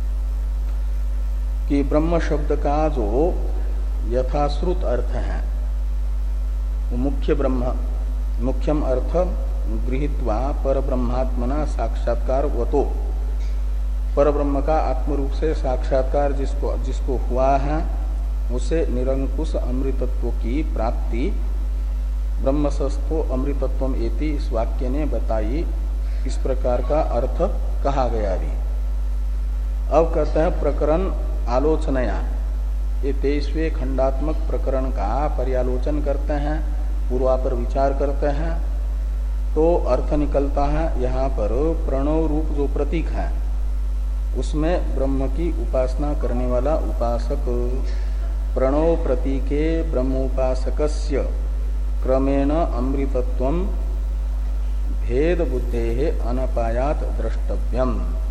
S1: कि ब्रह्म शब्द का जो यथाश्रुत अर्थ है वो मुख्य ब्रह्म मुख्यम अर्थ गृहीत्वा पर ब्रह्मात्मना साक्षात्कार वतो, पर ब्रह्म का आत्म रूप से साक्षात्कार जिसको जिसको हुआ है उसे निरंकुश अमृतत्व की प्राप्ति ब्रह्मसस्थो अमृतत्वम एति इस वाक्य ने बताई। इस प्रकार का अर्थ कहा गया भी। अब कहते हैं प्रकरण आलोचनया, ये तेईसवें खंडात्मक प्रकरण का पर्यालोचन करते हैं, पूर्वापर विचार करते हैं, तो अर्थ निकलता है यहाँ पर प्रणव रूप जो प्रतीक है उसमें ब्रह्म की उपासना करने वाला उपासक, प्रणव प्रतीके ब्रह्मोपासकस्य क्रमेण अमृतत्वम भेद बुद्धे अनपायात द्रष्टव्यम।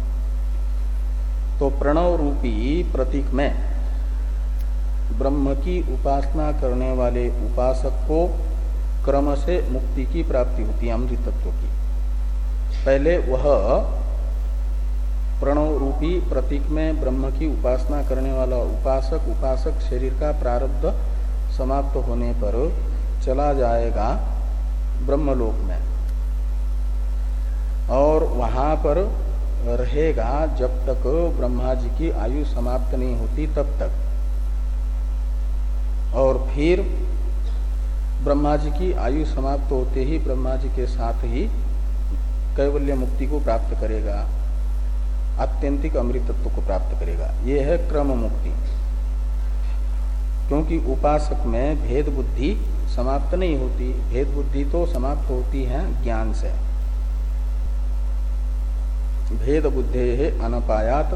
S1: तो प्रणव रूपी प्रतीक में ब्रह्म की उपासना करने वाले उपासक को क्रम से मुक्ति की प्राप्ति होती है, अमृतत्व की। पहले वह प्रणव रूपी प्रतीक में ब्रह्म की उपासना करने वाला उपासक उपासक शरीर का प्रारब्ध समाप्त होने पर चला जाएगा ब्रह्मलोक में, और वहां पर रहेगा जब तक ब्रह्मा जी की आयु समाप्त नहीं होती तब तक। और फिर ब्रह्मा जी की आयु समाप्त होते ही ब्रह्मा जी के साथ ही कैवल्य मुक्ति को प्राप्त करेगा, आत्यंतिक अमृतत्व को प्राप्त करेगा। यह है क्रम मुक्ति। क्योंकि उपासक में भेद बुद्धि समाप्त नहीं होती, भेद बुद्धि तो समाप्त होती है ज्ञान से। भेद बुद्धे है अनपायात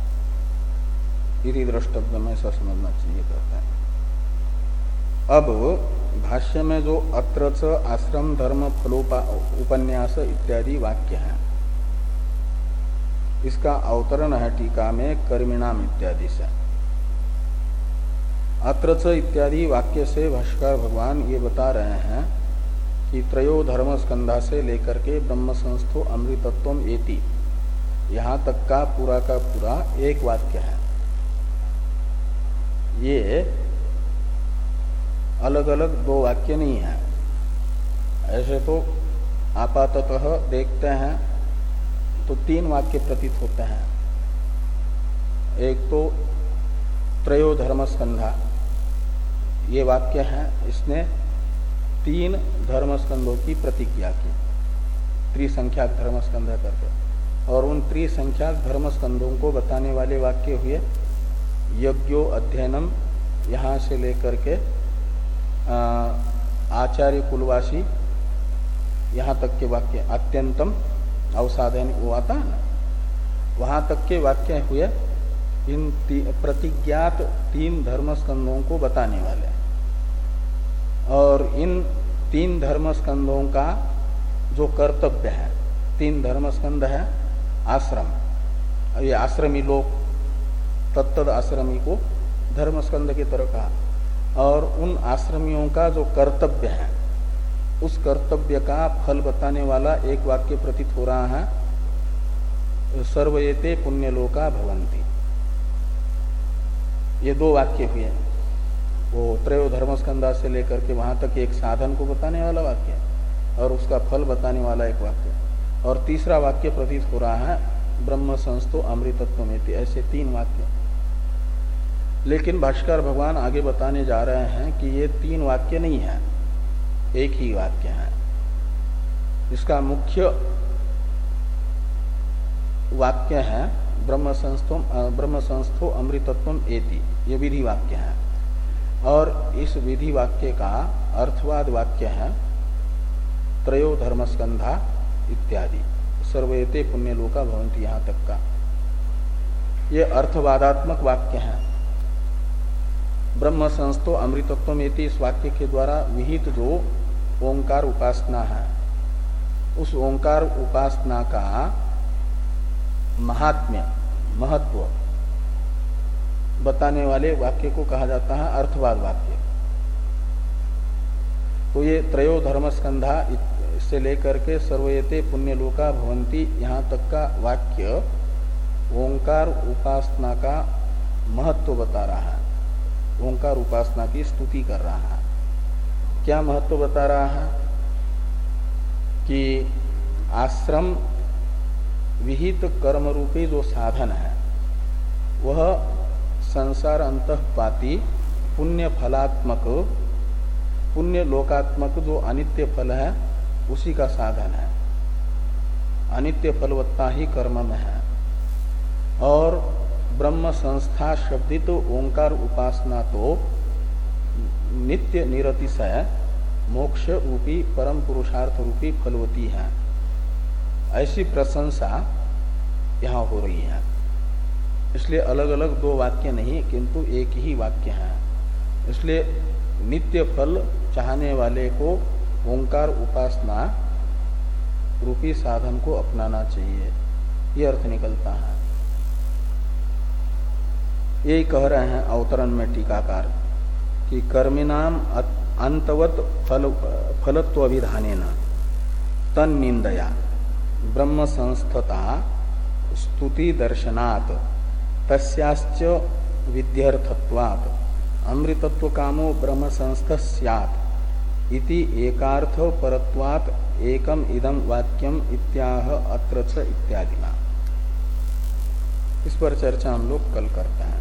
S1: इति द्रष्टव्य में ऐसा समझना चाहिए कहते हैं। अब भाष्य में जो अत्र च आश्रम धर्म फलोपा उपन्यास इत्यादि वाक्य हैं, इसका अवतरण है टीका में कर्मिणाम इत्यादि से। अत्र च इत्यादि वाक्य से भाष्यकार भगवान ये बता रहे हैं कि त्रयो धर्म स्कंधा से लेकर के ब्रह्म संस्थो अमृतत्वम एति, यहाँ तक का पूरा का पूरा एक वाक्य है। ये अलग अलग दो वाक्य नहीं है। ऐसे तो आपाततः देखते हैं तो तीन वाक्य प्रतीत होते हैं। एक तो त्रयो धर्म स्कंधा ये वाक्य है, इसने तीन धर्मस्कंधों की प्रतिज्ञा की, त्रिसंख्याक धर्मस्कंध करके। और उन त्रिसंख्याक धर्मस्कंधों को बताने वाले वाक्य हुए यज्ञो अध्ययनम, यहाँ से लेकर के आचार्य कुलवासी यहाँ तक के वाक्य, अत्यंतम अवसाधन वो आता है ना, वहां तक के वाक्य हुए इन ती, प्रतिज्ञात तीन धर्मस्कंधों को बताने वाले। और इन तीन धर्मस्कंधों का जो कर्तव्य है, तीन धर्मस्कंध है आश्रम, ये आश्रमी लोग, तत्तद आश्रमी को धर्मस्कंध की तरह कहा। और उन आश्रमियों का जो कर्तव्य है, उस कर्तव्य का फल बताने वाला एक वाक्य प्रतीत हो रहा है, सर्वयेते पुण्यलोका भवन्ति। ये दो वाक्य हुए, वो त्रयो धर्मस्कंधा से लेकर के वहां तक एक साधन को बताने वाला वाक्य और उसका फल बताने वाला एक वाक्य, और तीसरा वाक्य प्रतीत हो रहा है ब्रह्म संस्थो अमृतत्वमेति। ऐसे तीन वाक्य। लेकिन भाष्कर भगवान आगे बताने जा रहे हैं कि ये तीन वाक्य नहीं है, एक ही वाक्य है। इसका मुख्य वाक्य है ब्रह्म संस्थो ब्रह्म संस्थो अमृतत्वम एति, ये विधि वाक्य है। और इस विधि वाक्य का अर्थवाद वाक्य है त्रयो धर्मस्कंधा इत्यादि, सर्वयते पुण्यलोका भवन्ति, यहाँ तक का ये अर्थवादात्मक वाक्य है। ब्रह्म संस्थो अमृतत्वमेति इस वाक्य के द्वारा विहित जो ओंकार उपासना है, उस ओंकार उपासना का महात्म्य, महत्व बताने वाले वाक्य को कहा जाता है अर्थवाद वाक्य। तो ये त्रयो धर्मस्कंधा से लेकर के सर्वयते पुण्यलोका भवन्ति, यहाँ तक का वाक्य ओंकार उपासना का महत्व बता रहा है, ओंकार उपासना की स्तुति कर रहा है। क्या महत्व बता रहा है कि आश्रम विहित कर्म रूपी जो साधन है वह संसार अंतःपाती पुण्य फलात्मक, पुण्य लोकात्मक जो अनित्य फल है उसी का साधन है। अनित्य फलवत्ता ही कर्म में है। और ब्रह्म संस्था शब्दित ओंकार उपासना तो नित्य निरतिशय मोक्ष रूपी परम पुरुषार्थ रूपी फलवती है। ऐसी प्रशंसा यहाँ हो रही है। इसलिए अलग अलग दो वाक्य नहीं किंतु एक ही वाक्य है। इसलिए नित्य फल चाहने वाले को ओंकार उपासना रूपी साधन को अपनाना चाहिए, ये अर्थ निकलता है। यही कह रहे हैं अवतरण में टीकाकार कि कर्मिणाम अंतवत फल फलत्वभिधानेन तन्निंदया ब्रह्म संस्थता स्तुति दर्शनात् तस्याश्च विध्यर्थत्वात् अमृतत्व कामो ब्रह्म संस्थ स्यात् इति एकार्थ परत्वात् एकम इदम वाक्यम इत्याह अत्र च इत्यादि। इस पर चर्चा हम लोग कल करते हैं।